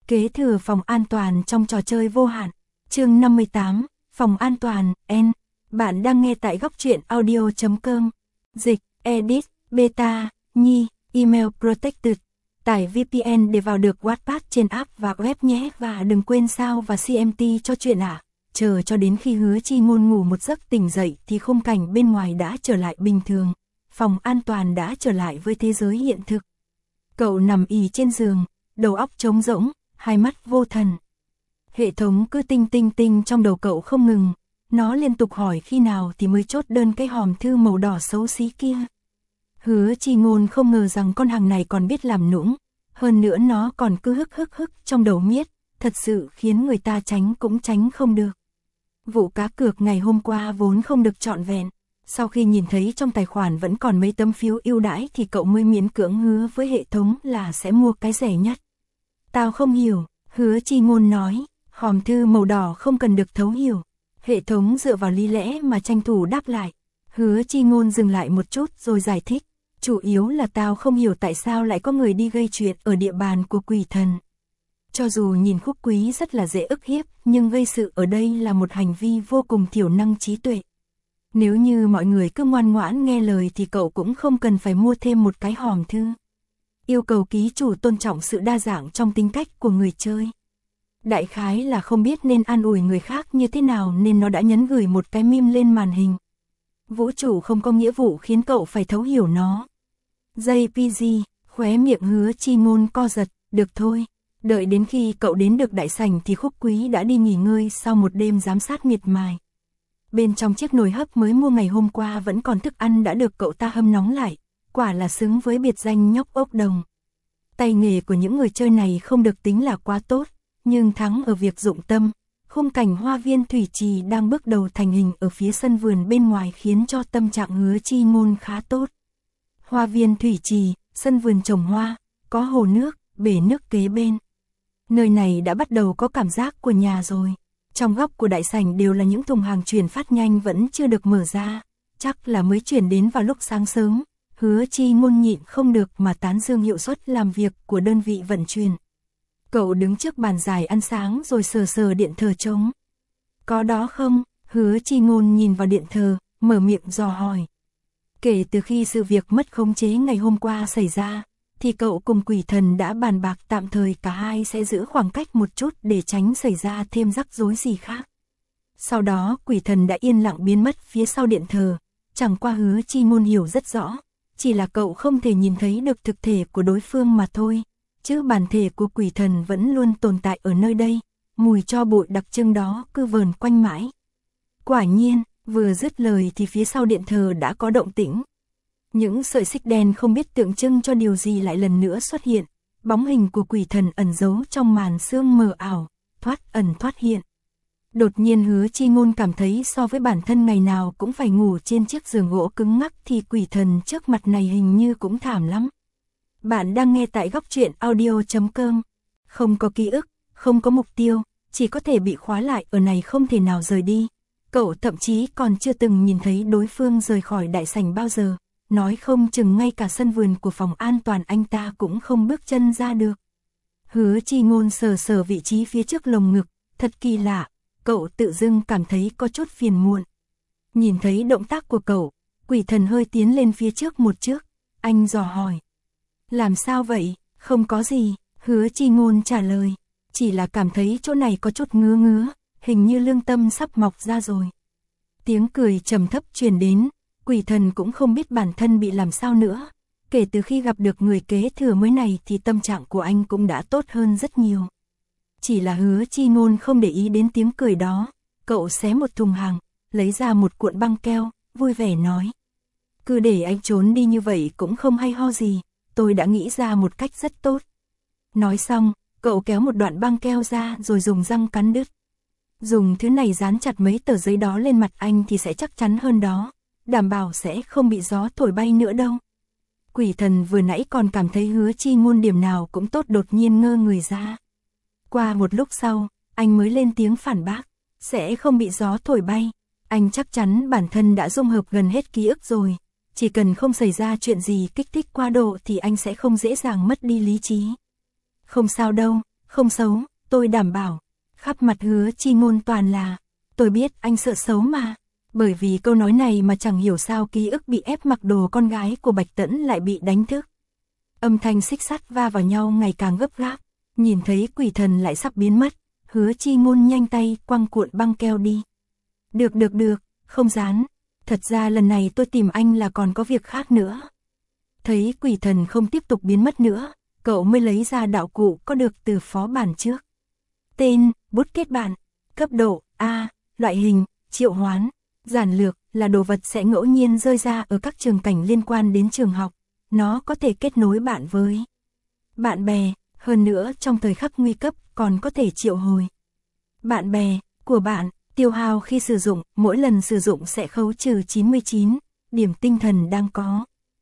Kế thừa phòng an toàn trong trò chơi vô hạn. Chương 58, phòng an toàn, N. Bạn đang nghe tại góc truyện audio.com. Dịch, edit, beta, nhi, email protected. Tải VPN để vào được Wattpad trên app và web nhé, và đừng quên sao và CMT cho chuyện ạ. Chờ cho đến khi Hứa Chi Ngôn ngủ một giấc tỉnh dậy thì khung cảnh bên ngoài đã trở lại bình thường. Phòng an toàn đã trở lại với thế giới hiện thực. Cậu nằm ì trên giường, đầu óc trống rỗng, hai mắt vô thần. Hệ thống cứ tinh tinh tinh trong đầu cậu không ngừng. Nó liên tục hỏi khi nào thì mới chốt đơn cái hòm thư màu đỏ xấu xí kia. Hứa Chi Ngôn không ngờ rằng con hàng này còn biết làm nũng. Hơn nữa nó còn cứ hức trong đầu miết. Thật sự khiến người ta tránh cũng tránh không được. Vụ cá cược ngày hôm qua vốn không được trọn vẹn. Sau khi nhìn thấy trong tài khoản vẫn còn mấy tấm phiếu ưu đãi thì cậu mới miễn cưỡng hứa với hệ thống là sẽ mua cái rẻ nhất. Tao không hiểu, Hứa Chi Ngôn nói, hòm thư màu đỏ không cần được thấu hiểu. Hệ thống dựa vào lý lẽ mà tranh thủ đáp lại. Hứa Chi Ngôn dừng lại một chút rồi giải thích, chủ yếu là tao không hiểu tại sao lại có người đi gây chuyện ở địa bàn của quỷ thần. Cho dù nhìn Khúc Quý rất là dễ ức hiếp, nhưng gây sự ở đây là một hành vi vô cùng thiểu năng trí tuệ. Nếu như mọi người cứ ngoan ngoãn nghe lời thì cậu cũng không cần phải mua thêm một cái hòm thư. Yêu cầu ký chủ tôn trọng sự đa dạng trong tính cách của người chơi. Đại khái là không biết nên an ủi người khác như thế nào nên nó đã nhấn gửi một cái meme lên màn hình. Vũ trụ không có nghĩa vụ khiến cậu phải thấu hiểu nó. JPG, khóe miệng Hứa Chi Ngôn co giật, được thôi. Đợi đến khi cậu đến được đại sảnh thì Khúc Quý đã đi nghỉ ngơi sau một đêm giám sát miệt mài. Bên trong chiếc nồi hấp mới mua ngày hôm qua vẫn còn thức ăn đã được cậu ta hâm nóng lại, quả là xứng với biệt danh nhóc ốc đồng. Tay nghề của những người chơi này không được tính là quá tốt, nhưng thắng ở việc dụng tâm. Khung cảnh hoa viên thủy trì đang bước đầu thành hình ở phía sân vườn bên ngoài khiến cho tâm trạng Hứa Chi Ngôn khá tốt. Hoa viên thủy trì, sân vườn trồng hoa, có hồ nước, bể nước kế bên. Nơi này đã bắt đầu có cảm giác của nhà rồi. Trong góc của đại sảnh đều là những thùng hàng chuyển phát nhanh vẫn chưa được mở ra, chắc là mới chuyển đến vào lúc sáng sớm. Hứa Chi Ngôn nhịn không được mà tán dương hiệu suất làm việc của đơn vị vận chuyển. Cậu đứng trước bàn dài ăn sáng rồi sờ sờ điện thờ trống. Có đó không? Hứa Chi Ngôn nhìn vào điện thờ, mở miệng dò hỏi. Kể từ khi sự việc mất khống chế ngày hôm qua xảy ra, thì cậu cùng quỷ thần đã bàn bạc tạm thời cả hai sẽ giữ khoảng cách một chút để tránh xảy ra thêm rắc rối gì khác. Sau đó quỷ thần đã yên lặng biến mất phía sau điện thờ, chẳng qua Hứa Chi Ngôn hiểu rất rõ, chỉ là cậu không thể nhìn thấy được thực thể của đối phương mà thôi, chứ bản thể của quỷ thần vẫn luôn tồn tại ở nơi đây, mùi tro bụi đặc trưng đó cứ vờn quanh mãi. Quả nhiên, vừa dứt lời thì phía sau điện thờ đã có động tĩnh. Những sợi xích đen không biết tượng trưng cho điều gì lại lần nữa xuất hiện, bóng hình của quỷ thần ẩn giấu trong màn sương mờ ảo, thoát ẩn thoát hiện. Đột nhiên Hứa Chi Ngôn cảm thấy so với bản thân ngày nào cũng phải ngủ trên chiếc giường gỗ cứng ngắc thì quỷ thần trước mặt này hình như cũng thảm lắm. Bạn đang nghe tại góc truyện audio.com. Không có ký ức, không có mục tiêu, chỉ có thể bị khóa lại ở này không thể nào rời đi. Cậu thậm chí còn chưa từng nhìn thấy đối phương rời khỏi đại sảnh bao giờ. Nói không chừng ngay cả sân vườn của phòng an toàn anh ta cũng không bước chân ra được. Hứa Chi Ngôn sờ sờ vị trí phía trước lồng ngực, thật kỳ lạ, cậu tự dưng cảm thấy có chút phiền muộn. Nhìn thấy động tác của cậu, quỷ thần hơi tiến lên phía trước một bước, anh dò hỏi. Làm sao vậy? Không có gì, Hứa Chi Ngôn trả lời, chỉ là cảm thấy chỗ này có chút ngứa ngứa, hình như lương tâm sắp mọc ra rồi. Tiếng cười trầm thấp truyền đến. Quỷ thần cũng không biết bản thân bị làm sao nữa. Kể từ khi gặp được người kế thừa mới này thì tâm trạng của anh cũng đã tốt hơn rất nhiều. Chỉ là Hứa Chi Ngôn không để ý đến tiếng cười đó. Cậu xé một thùng hàng, lấy ra một cuộn băng keo, vui vẻ nói. Cứ để anh trốn đi như vậy cũng không hay ho gì, tôi đã nghĩ ra một cách rất tốt. Nói xong, cậu kéo một đoạn băng keo ra rồi dùng răng cắn đứt. Dùng thứ này dán chặt mấy tờ giấy đó lên mặt anh thì sẽ chắc chắn hơn đó. Đảm bảo sẽ không bị gió thổi bay nữa đâu. Quỷ thần vừa nãy còn cảm thấy Hứa Chi Ngôn điểm nào cũng tốt đột nhiên ngơ người ra. Qua một lúc sau, anh mới lên tiếng phản bác, sẽ không bị gió thổi bay. Anh chắc chắn bản thân đã dung hợp gần hết ký ức rồi. Chỉ cần không xảy ra chuyện gì kích thích quá độ thì anh sẽ không dễ dàng mất đi lý trí. Không sao đâu, không xấu, tôi đảm bảo. Khắp mặt Hứa Chi Ngôn toàn là, tôi biết anh sợ xấu mà. Bởi vì câu nói này mà chẳng hiểu sao ký ức bị ép mặc đồ con gái của Bạch Tẫn lại bị đánh thức. Âm thanh xích sắt va vào nhau ngày càng gấp gáp, nhìn thấy quỷ thần lại sắp biến mất, Hứa Chi Ngôn nhanh tay quăng cuộn băng keo đi. Được, không dán, thật ra lần này tôi tìm anh là còn có việc khác nữa. Thấy quỷ thần không tiếp tục biến mất nữa, cậu mới lấy ra đạo cụ có được từ phó bản trước. Tên, bút kết bạn, cấp độ, A, loại hình, triệu hoán, giản lược là đồ vật sẽ ngẫu nhiên rơi ra ở các trường cảnh liên quan đến trường học. Nó có thể kết nối bạn với bạn bè, hơn nữa trong thời khắc nguy cấp còn có thể triệu hồi bạn bè của bạn. Tiêu hao khi sử dụng, mỗi lần sử dụng sẽ khấu trừ 99 điểm tinh thần đang có.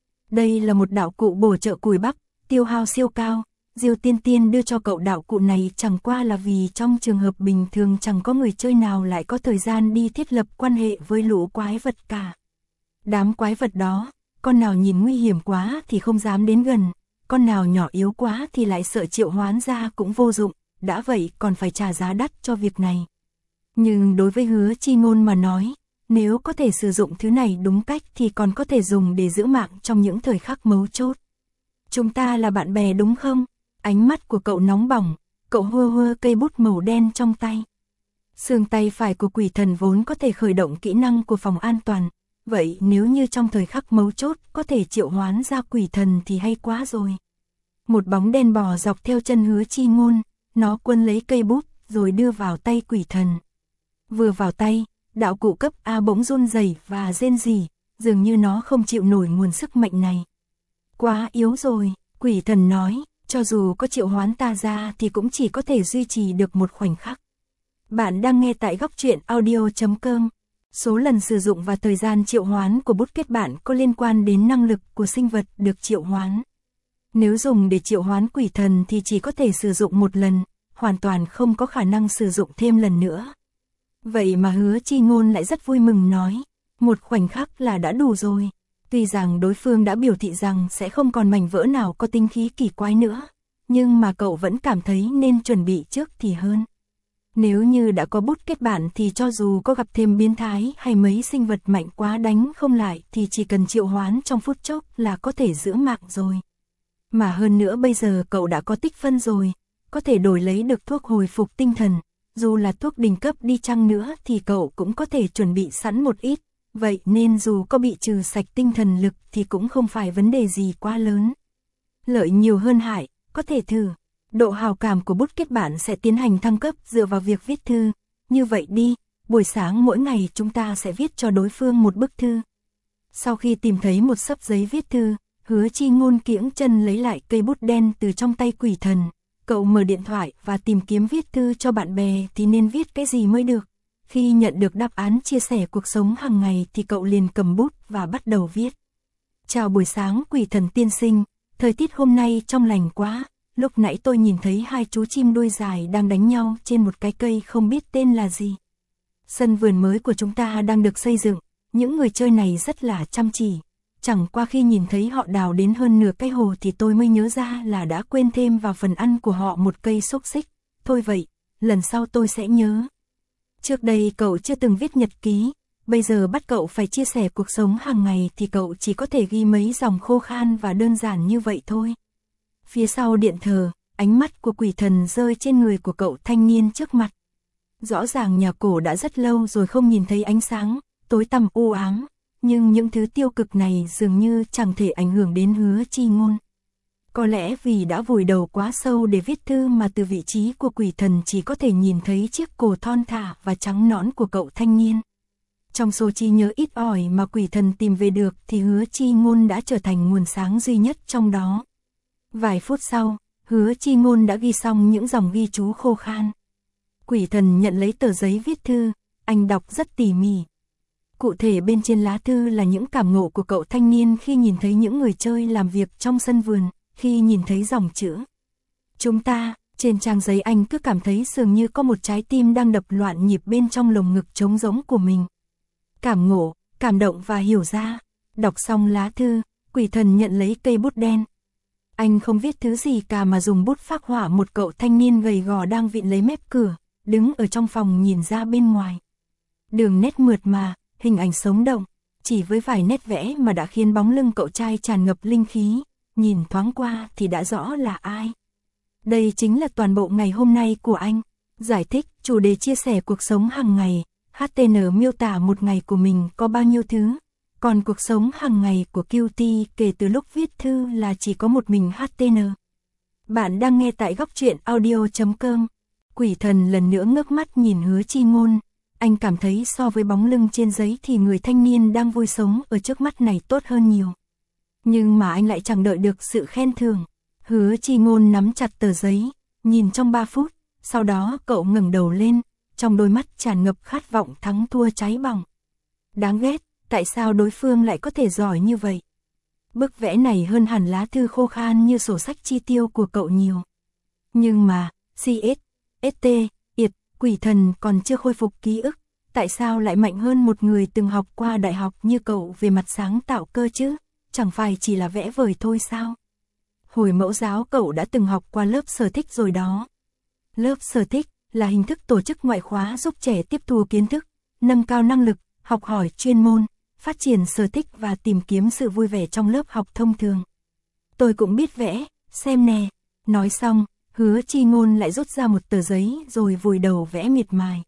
Đây là một đạo cụ bổ trợ cùi bắp, tiêu hao siêu cao. Diêu Tiên Tiên đưa cho cậu đạo cụ này chẳng qua là vì trong trường hợp bình thường chẳng có người chơi nào lại có thời gian đi thiết lập quan hệ với lũ quái vật cả. Đám quái vật đó, con nào nhìn nguy hiểm quá thì không dám đến gần, con nào nhỏ yếu quá thì lại sợ triệu hoán ra cũng vô dụng, đã vậy còn phải trả giá đắt cho việc này. Nhưng đối với Hứa Chi Ngôn mà nói, nếu có thể sử dụng thứ này đúng cách thì còn có thể dùng để giữ mạng trong những thời khắc mấu chốt. Chúng ta là bạn bè đúng không? Ánh mắt của cậu nóng bỏng, cậu hơ cây bút màu đen trong tay. Xương tay phải của quỷ thần vốn có thể khởi động kỹ năng của phòng an toàn, vậy nếu như trong thời khắc mấu chốt có thể triệu hoán ra quỷ thần thì hay quá rồi. Một bóng đen bò dọc theo chân Hứa Chi Ngôn, nó quân lấy cây bút rồi đưa vào tay quỷ thần. Vừa vào tay, đạo cụ cấp A bỗng run rẩy và rên rỉ, dường như nó không chịu nổi nguồn sức mạnh này. Quá yếu rồi, quỷ thần nói, cho dù có triệu hoán ta ra thì cũng chỉ có thể duy trì được một khoảnh khắc. Bạn đang nghe tại góc truyện audio.com. Số lần sử dụng và thời gian triệu hoán của bút kết bạn có liên quan đến năng lực của sinh vật được triệu hoán. Nếu dùng để triệu hoán quỷ thần thì chỉ có thể sử dụng một lần, hoàn toàn không có khả năng sử dụng thêm lần nữa. Vậy mà Hứa Chi Ngôn lại rất vui mừng nói, một khoảnh khắc là đã đủ rồi. Tuy rằng đối phương đã biểu thị rằng sẽ không còn mảnh vỡ nào có tinh khí kỳ quái nữa, nhưng mà cậu vẫn cảm thấy nên chuẩn bị trước thì hơn. Nếu như đã có bút kết bạn thì cho dù có gặp thêm biến thái hay mấy sinh vật mạnh quá đánh không lại thì chỉ cần triệu hoán trong phút chốc là có thể giữ mạng rồi. Mà hơn nữa bây giờ cậu đã có tích phân rồi, có thể đổi lấy được thuốc hồi phục tinh thần, dù là thuốc đỉnh cấp đi chăng nữa thì cậu cũng có thể chuẩn bị sẵn một ít, vậy nên dù có bị trừ sạch tinh thần lực thì cũng không phải vấn đề gì quá lớn. Lợi nhiều hơn hại, có thể thử. Độ hào cảm của bút kết bạn sẽ tiến hành thăng cấp dựa vào việc viết thư. Như vậy đi, buổi sáng mỗi ngày chúng ta sẽ viết cho đối phương một bức thư. Sau khi tìm thấy một xấp giấy viết thư, Hứa Chi Ngôn kiễng chân lấy lại cây bút đen từ trong tay quỷ thần. Cậu mở điện thoại và tìm kiếm viết thư cho bạn bè thì nên viết cái gì mới được. Khi nhận được đáp án chia sẻ cuộc sống hàng ngày thì cậu liền cầm bút và bắt đầu viết. Chào buổi sáng quỷ thần tiên sinh, thời tiết hôm nay trong lành quá. Lúc nãy tôi nhìn thấy hai chú chim đuôi dài đang đánh nhau trên một cái cây không biết tên là gì. Sân vườn mới của chúng ta đang được xây dựng, những người chơi này rất là chăm chỉ. Chẳng qua khi nhìn thấy họ đào đến hơn nửa cái hồ thì tôi mới nhớ ra là đã quên thêm vào phần ăn của họ một cây xúc xích. Thôi vậy, lần sau tôi sẽ nhớ. Trước đây cậu chưa từng viết nhật ký, bây giờ bắt cậu phải chia sẻ cuộc sống hàng ngày thì cậu chỉ có thể ghi mấy dòng khô khan và đơn giản như vậy thôi. Phía sau điện thờ, ánh mắt của quỷ thần rơi trên người của cậu thanh niên trước mặt. Rõ ràng nhà cổ đã rất lâu rồi không nhìn thấy ánh sáng, tối tăm u ám, nhưng những thứ tiêu cực này dường như chẳng thể ảnh hưởng đến Hứa Chi Ngôn. Có lẽ vì đã vùi đầu quá sâu để viết thư mà từ vị trí của quỷ thần chỉ có thể nhìn thấy chiếc cổ thon thả và trắng nõn của cậu thanh niên. Trong số trí nhớ ít ỏi mà quỷ thần tìm về được thì Hứa Chi Ngôn đã trở thành nguồn sáng duy nhất trong đó. Vài phút sau, Hứa Chi Ngôn đã ghi xong những dòng ghi chú khô khan. Quỷ thần nhận lấy tờ giấy viết thư, anh đọc rất tỉ mỉ. Cụ thể bên trên lá thư là những cảm ngộ của cậu thanh niên khi nhìn thấy những người chơi làm việc trong sân vườn, khi nhìn thấy dòng chữ chúng ta, trên trang giấy anh cứ cảm thấy dường như có một trái tim đang đập loạn nhịp bên trong lồng ngực trống rỗng của mình. Cảm ngộ, cảm động và hiểu ra. Đọc xong lá thư, quỷ thần nhận lấy cây bút đen. Anh không viết thứ gì cả mà dùng bút phác họa một cậu thanh niên gầy gò đang vịn lấy mép cửa, đứng ở trong phòng nhìn ra bên ngoài. Đường nét mượt mà, hình ảnh sống động, chỉ với vài nét vẽ mà đã khiến bóng lưng cậu trai tràn ngập linh khí, nhìn thoáng qua thì đã rõ là ai. Đây chính là toàn bộ ngày hôm nay của anh. Giải thích, chủ đề chia sẻ cuộc sống hàng ngày, HTN miêu tả một ngày của mình có bao nhiêu thứ, còn cuộc sống hàng ngày của QT kể từ lúc viết thư là chỉ có một mình HTN. Bạn đang nghe tại góc truyện audio.com. Quỷ thần lần nữa ngước mắt nhìn Hứa Chi Ngôn, anh cảm thấy so với bóng lưng trên giấy thì người thanh niên đang vui sống ở trước mắt này tốt hơn nhiều. Nhưng mà anh lại chẳng đợi được sự khen thưởng. Hứa Chi Ngôn nắm chặt tờ giấy, nhìn trong 3 phút, sau đó cậu ngẩng đầu lên, trong đôi mắt tràn ngập khát vọng thắng thua cháy bỏng. Đáng ghét, tại sao đối phương lại có thể giỏi như vậy? Bức vẽ này hơn hẳn lá thư khô khan như sổ sách chi tiêu của cậu nhiều. Nhưng mà, ST, quỷ thần còn chưa khôi phục ký ức, tại sao lại mạnh hơn một người từng học qua đại học như cậu về mặt sáng tạo cơ chứ? Chẳng phải chỉ là vẽ vời thôi sao? Hồi mẫu giáo cậu đã từng học qua lớp sở thích rồi đó. Lớp sở thích là hình thức tổ chức ngoại khóa giúp trẻ tiếp thu kiến thức, nâng cao năng lực, học hỏi chuyên môn, phát triển sở thích và tìm kiếm sự vui vẻ trong lớp học thông thường. Tôi cũng biết vẽ, xem nè. Nói xong, Hứa Chi Ngôn lại rút ra một tờ giấy rồi vùi đầu vẽ miệt mài.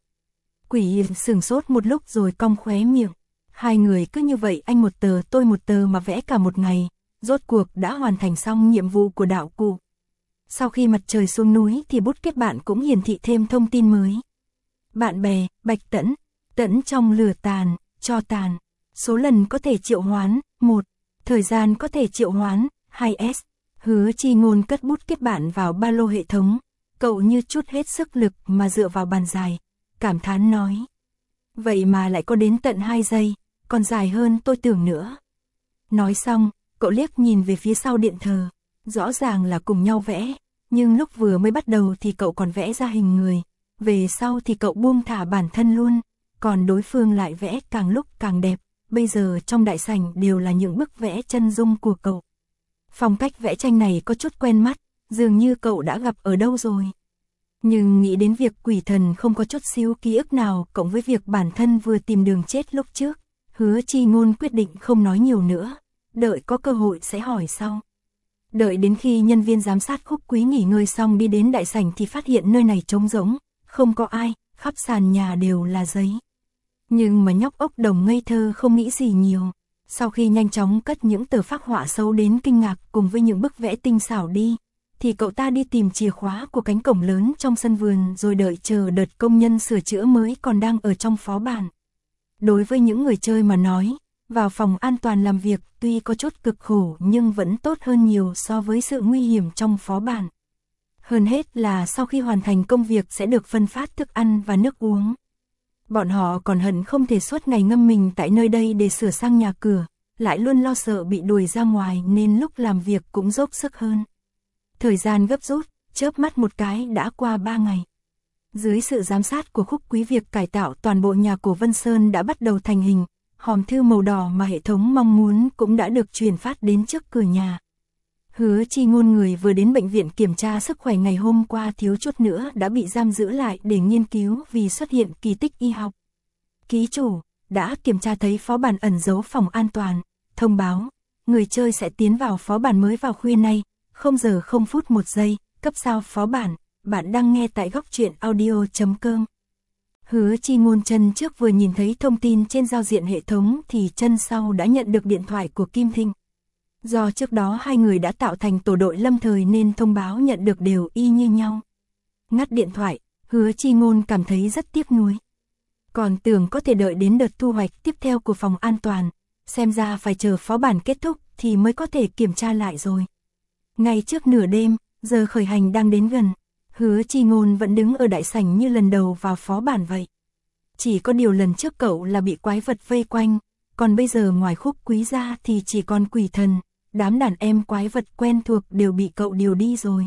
Quỷ sửng sốt một lúc rồi cong khóe miệng. Hai người cứ như vậy anh một tờ tôi một tờ mà vẽ cả một ngày, rốt cuộc đã hoàn thành xong nhiệm vụ của đạo cụ. Sau khi mặt trời xuống núi thì bút kết bạn cũng hiển thị thêm thông tin mới. Bạn bè, Bạch Tẫn, Tẫn trong lửa tàn, cho tàn. Số lần có thể triệu hoán, 1. Thời gian có thể triệu hoán, 2S. Hứa Chi Ngôn cất bút kết bạn vào ba lô hệ thống. Cậu như chút hết sức lực mà dựa vào bàn dài, cảm thán nói. Vậy mà lại có đến tận 2 giây, còn dài hơn tôi tưởng nữa. Nói xong, cậu liếc nhìn về phía sau điện thờ. Rõ ràng là cùng nhau vẽ, nhưng lúc vừa mới bắt đầu thì cậu còn vẽ ra hình người. Về sau thì cậu buông thả bản thân luôn, còn đối phương lại vẽ càng lúc càng đẹp. Bây giờ trong đại sảnh đều là những bức vẽ chân dung của cậu. Phong cách vẽ tranh này có chút quen mắt, dường như cậu đã gặp ở đâu rồi. Nhưng nghĩ đến việc quỷ thần không có chút xíu ký ức nào cộng với việc bản thân vừa tìm đường chết lúc trước, Hứa Chi Ngôn quyết định không nói nhiều nữa, đợi có cơ hội sẽ hỏi sau. Đợi đến khi nhân viên giám sát Khúc Quý nghỉ ngơi xong đi đến đại sảnh thì phát hiện nơi này trống rỗng, không có ai, khắp sàn nhà đều là giấy. Nhưng mà nhóc ốc đồng ngây thơ không nghĩ gì nhiều. Sau khi nhanh chóng cất những tờ phác họa xấu đến kinh ngạc cùng với những bức vẽ tinh xảo đi, thì cậu ta đi tìm chìa khóa của cánh cổng lớn trong sân vườn rồi đợi chờ đợt công nhân sửa chữa mới còn đang ở trong phó bản. Đối với những người chơi mà nói, vào phòng an toàn làm việc tuy có chút cực khổ nhưng vẫn tốt hơn nhiều so với sự nguy hiểm trong phó bản. Hơn hết là sau khi hoàn thành công việc sẽ được phân phát thức ăn và nước uống. Bọn họ còn hận không thể suốt ngày ngâm mình tại nơi đây để sửa sang nhà cửa, lại luôn lo sợ bị đuổi ra ngoài nên lúc làm việc cũng dốc sức hơn. Thời gian gấp rút, chớp mắt một cái đã qua 3 ngày. Dưới sự giám sát của Khúc Quý việc cải tạo toàn bộ nhà cổ Vân Sơn đã bắt đầu thành hình, hòm thư màu đỏ mà hệ thống mong muốn cũng đã được truyền phát đến trước cửa nhà. Hứa Chi Ngôn người vừa đến bệnh viện kiểm tra sức khỏe ngày hôm qua thiếu chút nữa đã bị giam giữ lại để nghiên cứu vì xuất hiện kỳ tích y học. Ký chủ, đã kiểm tra thấy phó bản ẩn giấu phòng an toàn, thông báo, người chơi sẽ tiến vào phó bản mới vào khuya nay, 0 giờ 0 phút 1 giây, cấp sao phó bản, bạn đang nghe tại góc truyện audio.com. Hứa Chi Ngôn chân trước vừa nhìn thấy thông tin trên giao diện hệ thống thì chân sau đã nhận được điện thoại của Kim Thinh. Do trước đó hai người đã tạo thành tổ đội lâm thời nên thông báo nhận được đều y như nhau. Ngắt điện thoại, Hứa Chi Ngôn cảm thấy rất tiếc nuối. Còn tưởng có thể đợi đến đợt thu hoạch tiếp theo của phòng an toàn, xem ra phải chờ phó bản kết thúc thì mới có thể kiểm tra lại rồi. Ngay trước nửa đêm, giờ khởi hành đang đến gần, Hứa Chi Ngôn vẫn đứng ở đại sảnh như lần đầu vào phó bản vậy. Chỉ có điều lần trước cậu là bị quái vật vây quanh, còn bây giờ ngoài Khúc Quý ra thì chỉ còn quỷ thần, đám đàn em quái vật quen thuộc đều bị cậu điều đi rồi.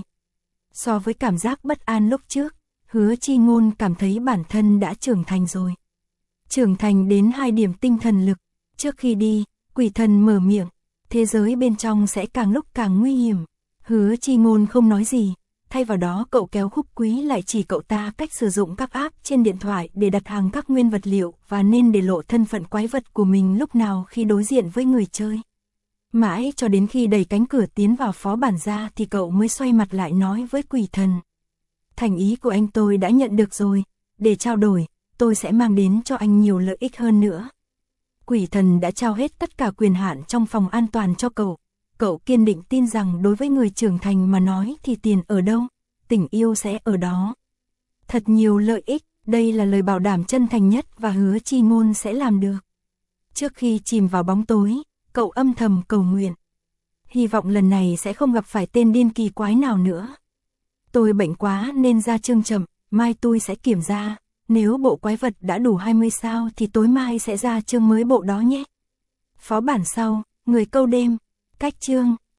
So với cảm giác bất an lúc trước, Hứa Chi Ngôn cảm thấy bản thân đã trưởng thành rồi. Trưởng thành đến 2 điểm tinh thần lực. Trước khi đi, quỷ thần mở miệng, thế giới bên trong sẽ càng lúc càng nguy hiểm. Hứa Chi Ngôn không nói gì, thay vào đó cậu kéo Khúc Quý lại chỉ cậu ta cách sử dụng các app trên điện thoại để đặt hàng các nguyên vật liệu và nên để lộ thân phận quái vật của mình lúc nào khi đối diện với người chơi. Mãi cho đến khi đẩy cánh cửa tiến vào phó bản ra thì cậu mới xoay mặt lại nói với quỷ thần. Thành ý của anh tôi đã nhận được rồi, để trao đổi, tôi sẽ mang đến cho anh nhiều lợi ích hơn nữa. Quỷ thần đã trao hết tất cả quyền hạn trong phòng an toàn cho cậu. Cậu kiên định tin rằng đối với người trưởng thành mà nói thì tiền ở đâu, tình yêu sẽ ở đó. Thật nhiều lợi ích, đây là lời bảo đảm chân thành nhất và Hứa Chi Ngôn sẽ làm được. Trước khi chìm vào bóng tối, cậu âm thầm cầu nguyện. Hy vọng lần này sẽ không gặp phải tên điên kỳ quái nào nữa. Tôi bệnh quá nên ra chương chậm, mai tôi sẽ kiểm ra. Nếu bộ quái vật đã đủ 20 sao thì tối mai sẽ ra chương mới bộ đó nhé. Phó bản sau, người câu đêm, cách chương.